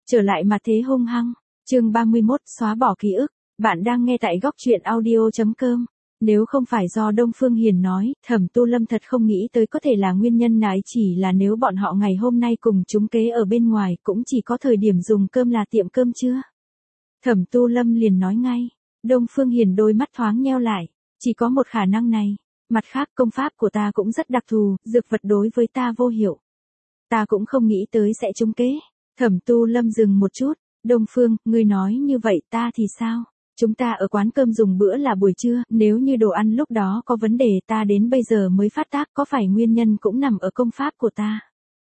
Trở lại mà thế hung hăng. Chương 31, xóa bỏ ký ức. Bạn đang nghe tại góc truyện audio.com. Nếu không phải do Đông Phương Hiền nói, Thẩm Tu Lâm thật không nghĩ tới có thể là nguyên nhân này, chỉ là nếu bọn họ ngày hôm nay cùng trúng kế ở bên ngoài cũng chỉ có thời điểm dùng cơm là tiệm cơm trưa. Thẩm Tu Lâm liền nói ngay. Đông Phương Hiền đôi mắt thoáng nheo lại. Chỉ có một khả năng này. Mặt khác công pháp của ta cũng rất đặc thù, dược vật đối với ta vô hiệu. Ta cũng không nghĩ tới sẽ trúng kế. Thẩm Tu Lâm dừng một chút. Đông Phương, ngươi nói như vậy ta thì sao? Chúng ta ở quán cơm dùng bữa là buổi trưa, nếu như đồ ăn lúc đó có vấn đề ta đến bây giờ mới phát tác, có phải nguyên nhân cũng nằm ở công pháp của ta?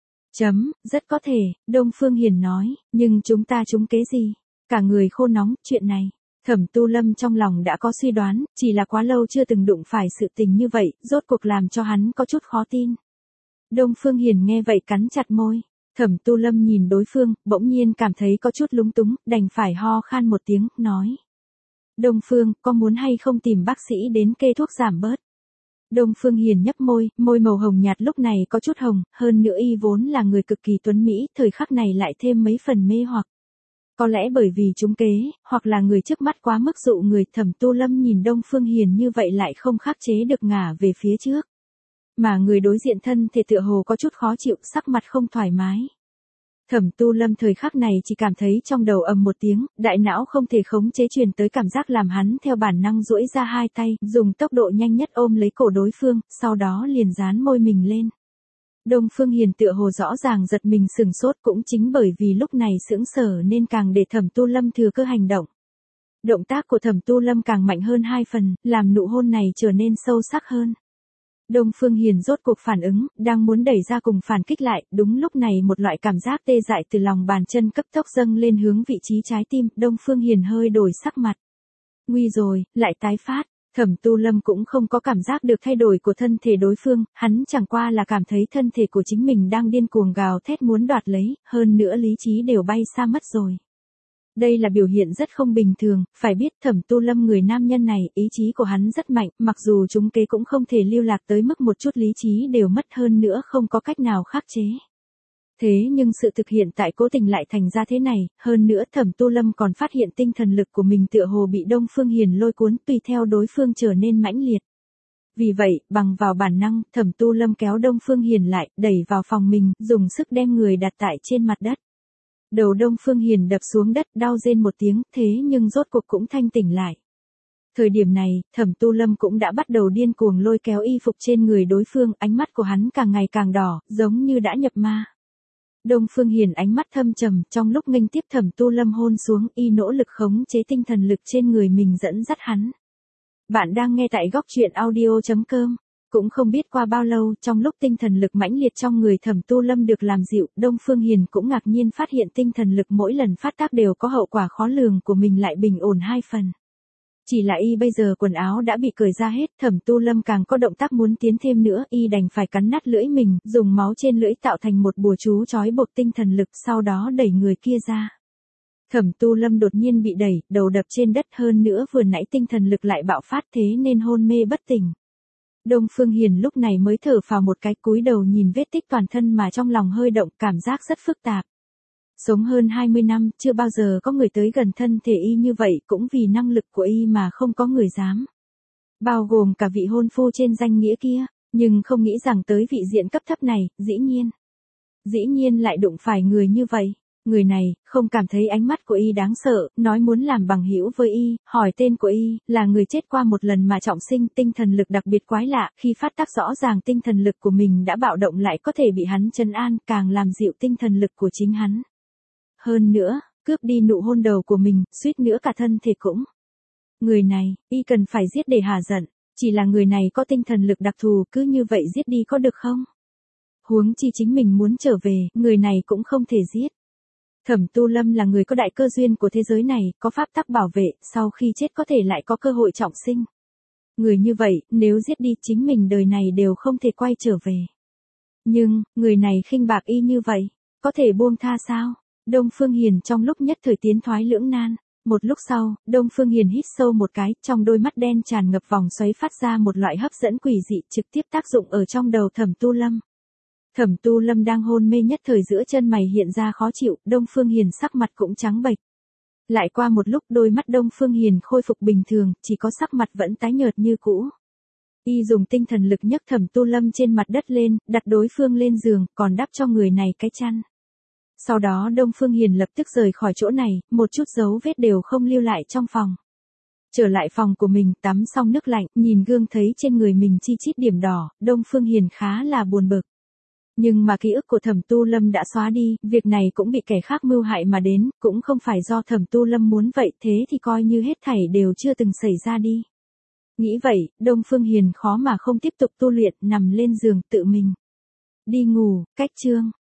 Rất có thể, Đông Phương Hiền nói, nhưng chúng ta trúng kế gì? Cả người khô nóng, chuyện này. Thẩm Tu Lâm trong lòng đã có suy đoán, chỉ là quá lâu chưa từng đụng phải sự tình như vậy, rốt cuộc làm cho hắn có chút khó tin. Đông Phương Hiền nghe vậy cắn chặt môi. Thẩm Tu Lâm nhìn đối phương, bỗng nhiên cảm thấy có chút lúng túng, đành phải ho khan một tiếng, nói. Đông Phương, có muốn hay không tìm bác sĩ đến kê thuốc giảm bớt? Đông Phương Hiền nhấp môi, môi màu hồng nhạt lúc này có chút hồng, hơn nữa y vốn là người cực kỳ tuấn mỹ, thời khắc này lại thêm mấy phần mê hoặc. Có lẽ bởi vì trúng kế, hoặc là người trước mắt quá mức dụ người, Thẩm Tu Lâm nhìn Đông Phương Hiền như vậy lại không khắc chế được ngả về phía trước. Mà người đối diện thân thể tựa hồ có chút khó chịu, sắc mặt không thoải mái. Thẩm Tu Lâm thời khắc này chỉ cảm thấy trong đầu ầm một tiếng, đại não không thể khống chế truyền tới cảm giác làm hắn theo bản năng duỗi ra hai tay, dùng tốc độ nhanh nhất ôm lấy cổ đối phương, sau đó liền dán môi mình lên. Đông Phương Hiền tựa hồ rõ ràng giật mình sừng sốt, cũng chính bởi vì lúc này sững sờ nên càng để Thẩm Tu Lâm thừa cơ hành động. Động tác của Thẩm Tu Lâm càng mạnh hơn hai phần, làm nụ hôn này trở nên sâu sắc hơn. Đông Phương Hiền rốt cuộc phản ứng, đang muốn đẩy ra cùng phản kích lại, đúng lúc này một loại cảm giác tê dại từ lòng bàn chân cấp tốc dâng lên hướng vị trí trái tim, Đông Phương Hiền hơi đổi sắc mặt. Nguy rồi, lại tái phát. Thẩm Tu Lâm cũng không có cảm giác được thay đổi của thân thể đối phương, hắn chẳng qua là cảm thấy thân thể của chính mình đang điên cuồng gào thét muốn đoạt lấy, hơn nữa lý trí đều bay xa mất rồi. Đây là biểu hiện rất không bình thường, phải biết Thẩm Tu Lâm người nam nhân này, ý chí của hắn rất mạnh, mặc dù trúng kế cũng không thể lưu lạc tới mức một chút lý trí đều mất, hơn nữa không có cách nào khắc chế. Thế nhưng sự thực hiện tại cố tình lại thành ra thế này, hơn nữa Thẩm Tu Lâm còn phát hiện tinh thần lực của mình tựa hồ bị Đông Phương Hiền lôi cuốn, tùy theo đối phương trở nên mãnh liệt. Vì vậy, bằng vào bản năng, Thẩm Tu Lâm kéo Đông Phương Hiền lại, đẩy vào phòng mình, dùng sức đem người đặt tại trên mặt đất. Đầu Đông Phương Hiền đập xuống đất, đau rên một tiếng, thế nhưng rốt cuộc cũng thanh tỉnh lại. Thời điểm này, Thẩm Tu Lâm cũng đã bắt đầu điên cuồng lôi kéo y phục trên người đối phương, ánh mắt của hắn càng ngày càng đỏ, giống như đã nhập ma. Đông Phương Hiền ánh mắt thâm trầm, trong lúc nghênh tiếp Thẩm Tu Lâm hôn xuống, y nỗ lực khống chế tinh thần lực trên người mình dẫn dắt hắn. Bạn đang nghe tại góc truyện audio.com. Cũng không biết qua bao lâu, trong lúc tinh thần lực mãnh liệt trong người Thẩm Tu Lâm được làm dịu, Đông Phương Hiền cũng ngạc nhiên phát hiện tinh thần lực mỗi lần phát tác đều có hậu quả khó lường của mình lại bình ổn hai phần. Chỉ là y bây giờ quần áo đã bị cởi ra hết, Thẩm Tu Lâm càng có động tác muốn tiến thêm nữa, y đành phải cắn nát lưỡi mình, dùng máu trên lưỡi tạo thành một bùa chú trói buộc tinh thần lực, sau đó đẩy người kia ra. Thẩm Tu Lâm đột nhiên bị đẩy, đầu đập trên đất, hơn nữa vừa nãy tinh thần lực lại bạo phát, thế nên hôn mê bất tỉnh. Đông Phương Hiền lúc này mới thở phào một cái, cúi đầu nhìn vết tích toàn thân mà trong lòng hơi động, cảm giác rất phức tạp. Sống hơn 20 năm, chưa bao giờ có người tới gần thân thể y như vậy, cũng vì năng lực của y mà không có người dám. Bao gồm cả vị hôn phu trên danh nghĩa kia, nhưng không nghĩ rằng tới vị diện cấp thấp này, dĩ nhiên lại đụng phải người như vậy. Người này, không cảm thấy ánh mắt của y đáng sợ, nói muốn làm bằng hữu với y, hỏi tên của y, là người chết qua một lần mà trọng sinh, tinh thần lực đặc biệt quái lạ, khi phát tác rõ ràng tinh thần lực của mình đã bạo động lại có thể bị hắn trấn an, càng làm dịu tinh thần lực của chính hắn. Hơn nữa, cướp đi nụ hôn đầu của mình, suýt nữa cả thân thể cũng. Người này, y cần phải giết để hả giận, chỉ là người này có tinh thần lực đặc thù, cứ như vậy giết đi có được không? Huống chi chính mình muốn trở về, người này cũng không thể giết. Thẩm Tu Lâm là người có đại cơ duyên của thế giới này, có pháp tắc bảo vệ, sau khi chết có thể lại có cơ hội trọng sinh. Người như vậy, nếu giết đi chính mình đời này đều không thể quay trở về. Nhưng, người này khinh bạc y như vậy, có thể buông tha sao? Đông Phương Hiền trong lúc nhất thời tiến thoái lưỡng nan. Một lúc sau, Đông Phương Hiền hít sâu một cái, trong đôi mắt đen tràn ngập vòng xoáy phát ra một loại hấp dẫn quỷ dị trực tiếp tác dụng ở trong đầu Thẩm Tu Lâm. Thẩm Tu Lâm đang hôn mê nhất thời giữa chân mày hiện ra khó chịu, Đông Phương Hiền sắc mặt cũng trắng bệch. Lại qua một lúc đôi mắt Đông Phương Hiền khôi phục bình thường, chỉ có sắc mặt vẫn tái nhợt như cũ. Y dùng tinh thần lực nhấc Thẩm Tu Lâm trên mặt đất lên, đặt đối phương lên giường, còn đắp cho người này cái chăn. Sau đó Đông Phương Hiền lập tức rời khỏi chỗ này, một chút dấu vết đều không lưu lại trong phòng. Trở lại phòng của mình, tắm xong nước lạnh, nhìn gương thấy trên người mình chi chít điểm đỏ, Đông Phương Hiền khá là buồn bực. Nhưng mà ký ức của Thẩm Tu Lâm đã xóa đi, việc này cũng bị kẻ khác mưu hại mà đến, cũng không phải do Thẩm Tu Lâm muốn vậy, thế thì coi như hết thảy đều chưa từng xảy ra đi. Nghĩ vậy, Đông Phương Hiền khó mà không tiếp tục tu luyện, nằm lên giường tự mình đi ngủ. Cách chương